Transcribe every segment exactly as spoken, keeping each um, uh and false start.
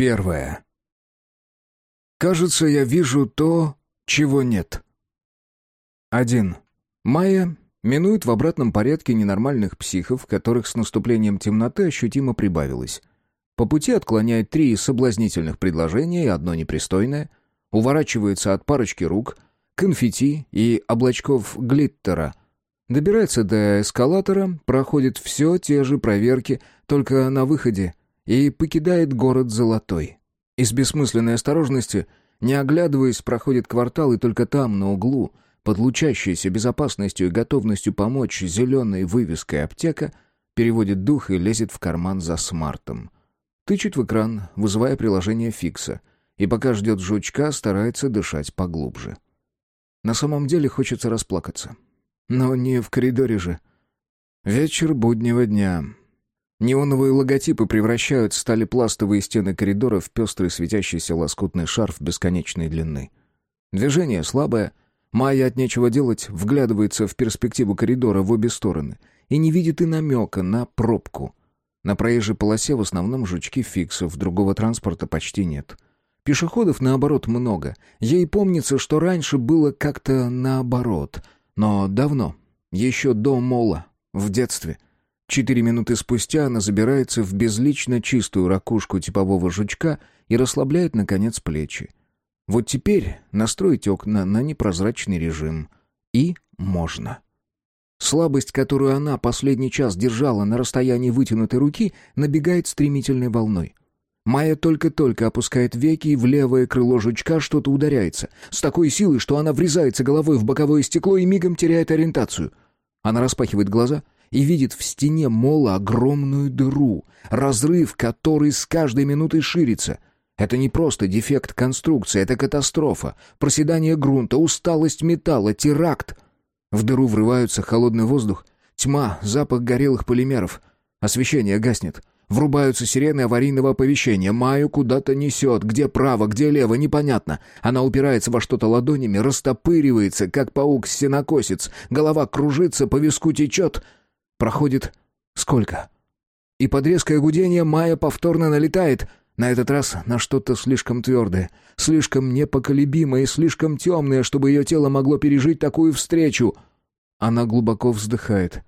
Первое. Кажется, я вижу то, чего нет. Один. Майя минует в обратном порядке ненормальных психов, которых с наступлением темноты ощутимо прибавилось. По пути отклоняет три соблазнительных предложения и одно непристойное, уворачивается от парочки рук, конфетти и облачков глиттера, добирается до эскалатора, проходит все те же проверки, только на выходе, и покидает город Золотой. Из бессмысленной осторожности, не оглядываясь, проходит квартал, и только там, на углу, под лучащейся безопасностью и готовностью помочь зеленой вывеской «Аптека», переводит дух и лезет в карман за смартом. Тычет в экран, вызывая приложение Фикса, и пока ждет жучка, старается дышать поглубже. На самом деле хочется расплакаться. Но не в коридоре же. Вечер буднего дня. Неоновые логотипы превращают сталепластовые стены коридора в пестрый светящийся лоскутный шарф бесконечной длины. Движение слабое. Майя от нечего делать вглядывается в перспективу коридора в обе стороны и не видит и намека на пробку. На проезжей полосе в основном жучки фиксов, другого транспорта почти нет. Пешеходов, наоборот, много. Ей помнится, что раньше было как-то наоборот. Но давно, еще до мола, в детстве. Четыре минуты спустя она забирается в безлично чистую ракушку типового жучка и расслабляет, наконец, плечи. Вот теперь настроить окна на непрозрачный режим. И можно. Слабость, которую она последний час держала на расстоянии вытянутой руки, набегает стремительной волной. Майя только-только опускает веки, и в левое крыло жучка что-то ударяется. С такой силой, что она врезается головой в боковое стекло и мигом теряет ориентацию. Она распахивает глаза и видит в стене мола огромную дыру, разрыв, который с каждой минутой ширится. Это не просто дефект конструкции, это катастрофа, проседание грунта, усталость металла, теракт. В дыру врываются холодный воздух, тьма, запах горелых полимеров. Освещение гаснет. Врубаются сирены аварийного оповещения. Майю куда-то несет. Где право, где лево, непонятно. Она упирается во что-то ладонями, растопыривается, как паук-сенокосец. Голова кружится, по виску течет. Проходит сколько? И под резкое гудение Майя повторно налетает. На этот раз на что-то слишком твердое, слишком непоколебимое и слишком темное, чтобы ее тело могло пережить такую встречу. Она глубоко вздыхает.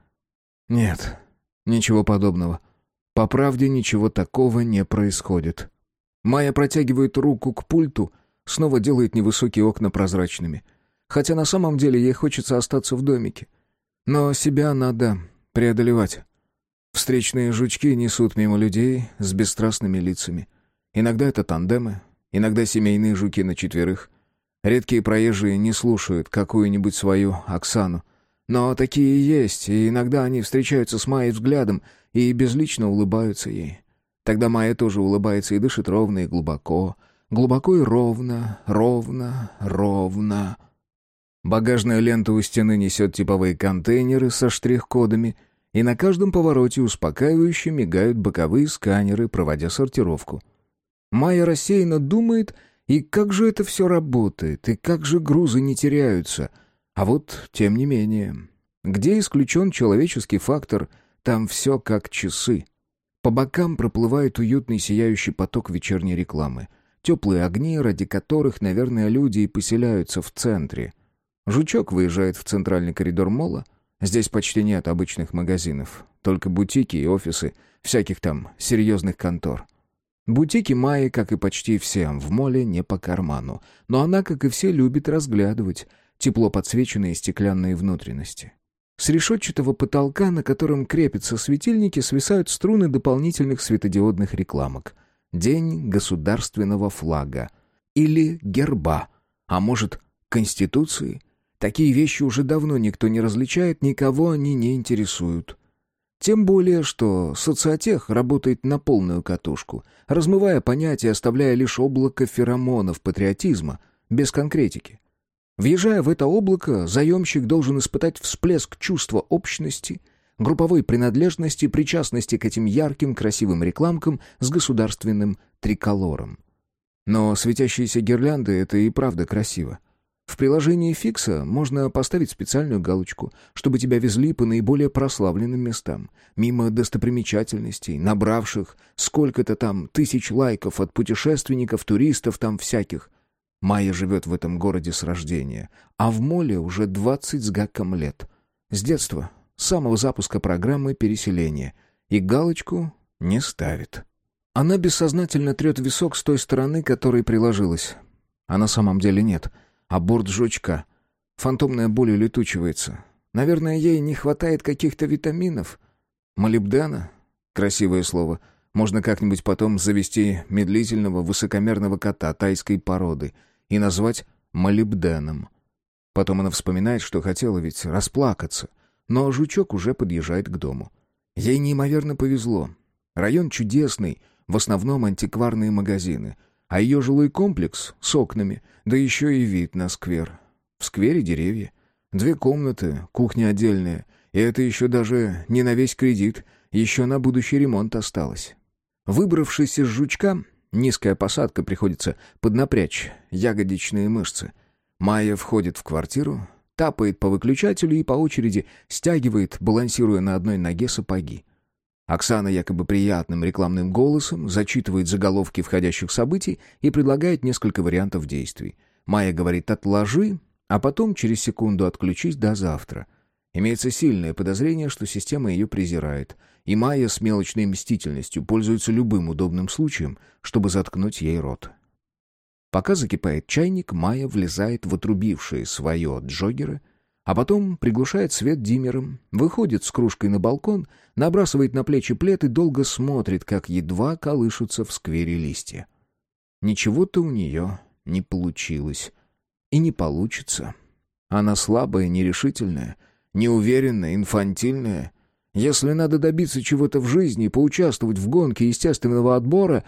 Нет, ничего подобного. По правде, ничего такого не происходит. Майя протягивает руку к пульту, снова делает невысокие окна прозрачными. Хотя на самом деле ей хочется остаться в домике. Но себя надо преодолевать. Встречные жучки несут мимо людей с бесстрастными лицами. Иногда это тандемы, иногда семейные жуки на четверых. Редкие проезжие не слушают какую-нибудь свою Оксану. Но такие есть, и иногда они встречаются с Майей взглядом и безлично улыбаются ей. Тогда Майя тоже улыбается и дышит ровно и глубоко. Глубоко и ровно, ровно, ровно. Багажная лента у стены несет типовые контейнеры со штрих-кодами, и на каждом повороте успокаивающе мигают боковые сканеры, проводя сортировку. Майя рассеянно думает, и как же это все работает, и как же грузы не теряются. А вот, тем не менее, где исключен человеческий фактор, там все как часы. По бокам проплывает уютный сияющий поток вечерней рекламы. Теплые огни, ради которых, наверное, люди и поселяются в центре. Жучок выезжает в центральный коридор мола. Здесь почти нет обычных магазинов, только бутики и офисы всяких там серьезных контор. Бутики Майи, как и почти всем в моле, не по карману, но она, как и все, любит разглядывать тепло подсвеченные стеклянные внутренности. С решетчатого потолка, на котором крепятся светильники, свисают струны дополнительных светодиодных рекламок. День государственного флага. Или герба. А может, Конституции? Такие вещи уже давно никто не различает, никого они не интересуют. Тем более, что социотех работает на полную катушку, размывая понятия, оставляя лишь облако феромонов патриотизма, без конкретики. Въезжая в это облако, заемщик должен испытать всплеск чувства общности, групповой принадлежности, причастности к этим ярким, красивым рекламкам с государственным триколором. Но светящиеся гирлянды — это и правда красиво. В приложении Фикса можно поставить специальную галочку, чтобы тебя везли по наиболее прославленным местам, мимо достопримечательностей, набравших сколько-то там тысяч лайков от путешественников, туристов там всяких. Майя живет в этом городе с рождения, а в моле уже двадцать с гаком лет. С детства, с самого запуска программы переселения. И галочку не ставит. Она бессознательно трет висок с той стороны, которой приложилась. А на самом деле нет. А борт жучка. Фантомная боль улетучивается. Наверное, ей не хватает каких-то витаминов. Молибдена? Красивое слово. Можно как-нибудь потом завести медлительного высокомерного кота тайской породы и назвать молибденом. Потом она вспоминает, что хотела ведь расплакаться. Но жучок уже подъезжает к дому. Ей неимоверно повезло. Район чудесный, в основном антикварные магазины. А ее жилой комплекс с окнами, да еще и вид на сквер. В сквере деревья. Две комнаты, кухня отдельная. И это еще даже не на весь кредит, еще на будущий ремонт осталось. Выбравшись из жучка, низкая посадка, приходится поднапрячь ягодичные мышцы. Майя входит в квартиру, тапает по выключателю и по очереди стягивает, балансируя на одной ноге, сапоги. Оксана якобы приятным рекламным голосом зачитывает заголовки входящих событий и предлагает несколько вариантов действий. Майя говорит «отложи», а потом через секунду «отключись до завтра». Имеется сильное подозрение, что система ее презирает, и Майя с мелочной мстительностью пользуется любым удобным случаем, чтобы заткнуть ей рот. Пока закипает чайник, Майя влезает в отрубившее свое джоггеры, а потом приглушает свет диммером, выходит с кружкой на балкон, набрасывает на плечи плед и долго смотрит, как едва колышутся в сквере листья. Ничего-то у нее не получилось. И не получится. Она слабая, нерешительная, неуверенная, инфантильная. Если надо добиться чего-то в жизни, поучаствовать в гонке естественного отбора...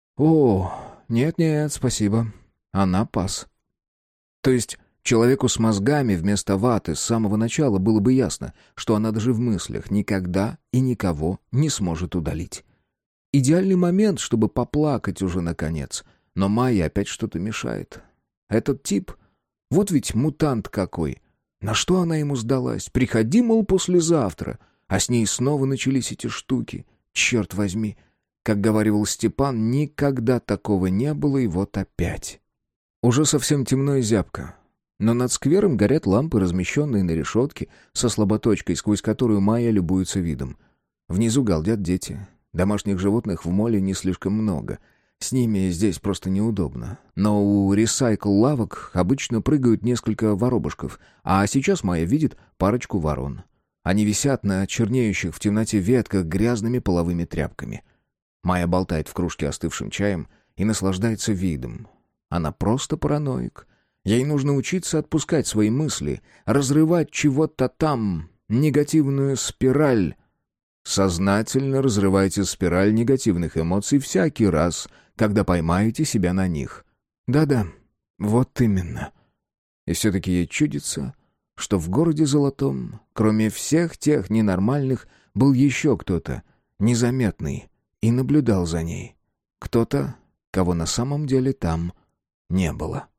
О, нет-нет, спасибо. Она пас. То есть... Человеку с мозгами вместо ваты с самого начала было бы ясно, что она даже в мыслях никогда и никого не сможет удалить. Идеальный момент, чтобы поплакать уже наконец. Но Майе опять что-то мешает. Этот тип, вот ведь мутант какой. На что она ему сдалась? Приходи, мол, послезавтра. А с ней снова начались эти штуки. Черт возьми. Как говаривал Степан, никогда такого не было, и вот опять. Уже совсем темно и зябко. Но над сквером горят лампы, размещенные на решетке, со слаботочкой, сквозь которую Майя любуется видом. Внизу галдят дети. Домашних животных в моле не слишком много. С ними здесь просто неудобно. Но у ресайкл-лавок обычно прыгают несколько воробушков, а сейчас Майя видит парочку ворон. Они висят на чернеющих в темноте ветках грязными половыми тряпками. Майя болтает в кружке остывшим чаем и наслаждается видом. Она просто параноик. Ей нужно учиться отпускать свои мысли, разрывать чего-то там, негативную спираль. Сознательно разрывайте спираль негативных эмоций всякий раз, когда поймаете себя на них. Да-да, вот именно. И все-таки ей чудится, что в городе Золотом, кроме всех тех ненормальных, был еще кто-то незаметный и наблюдал за ней. Кто-то, кого на самом деле там не было.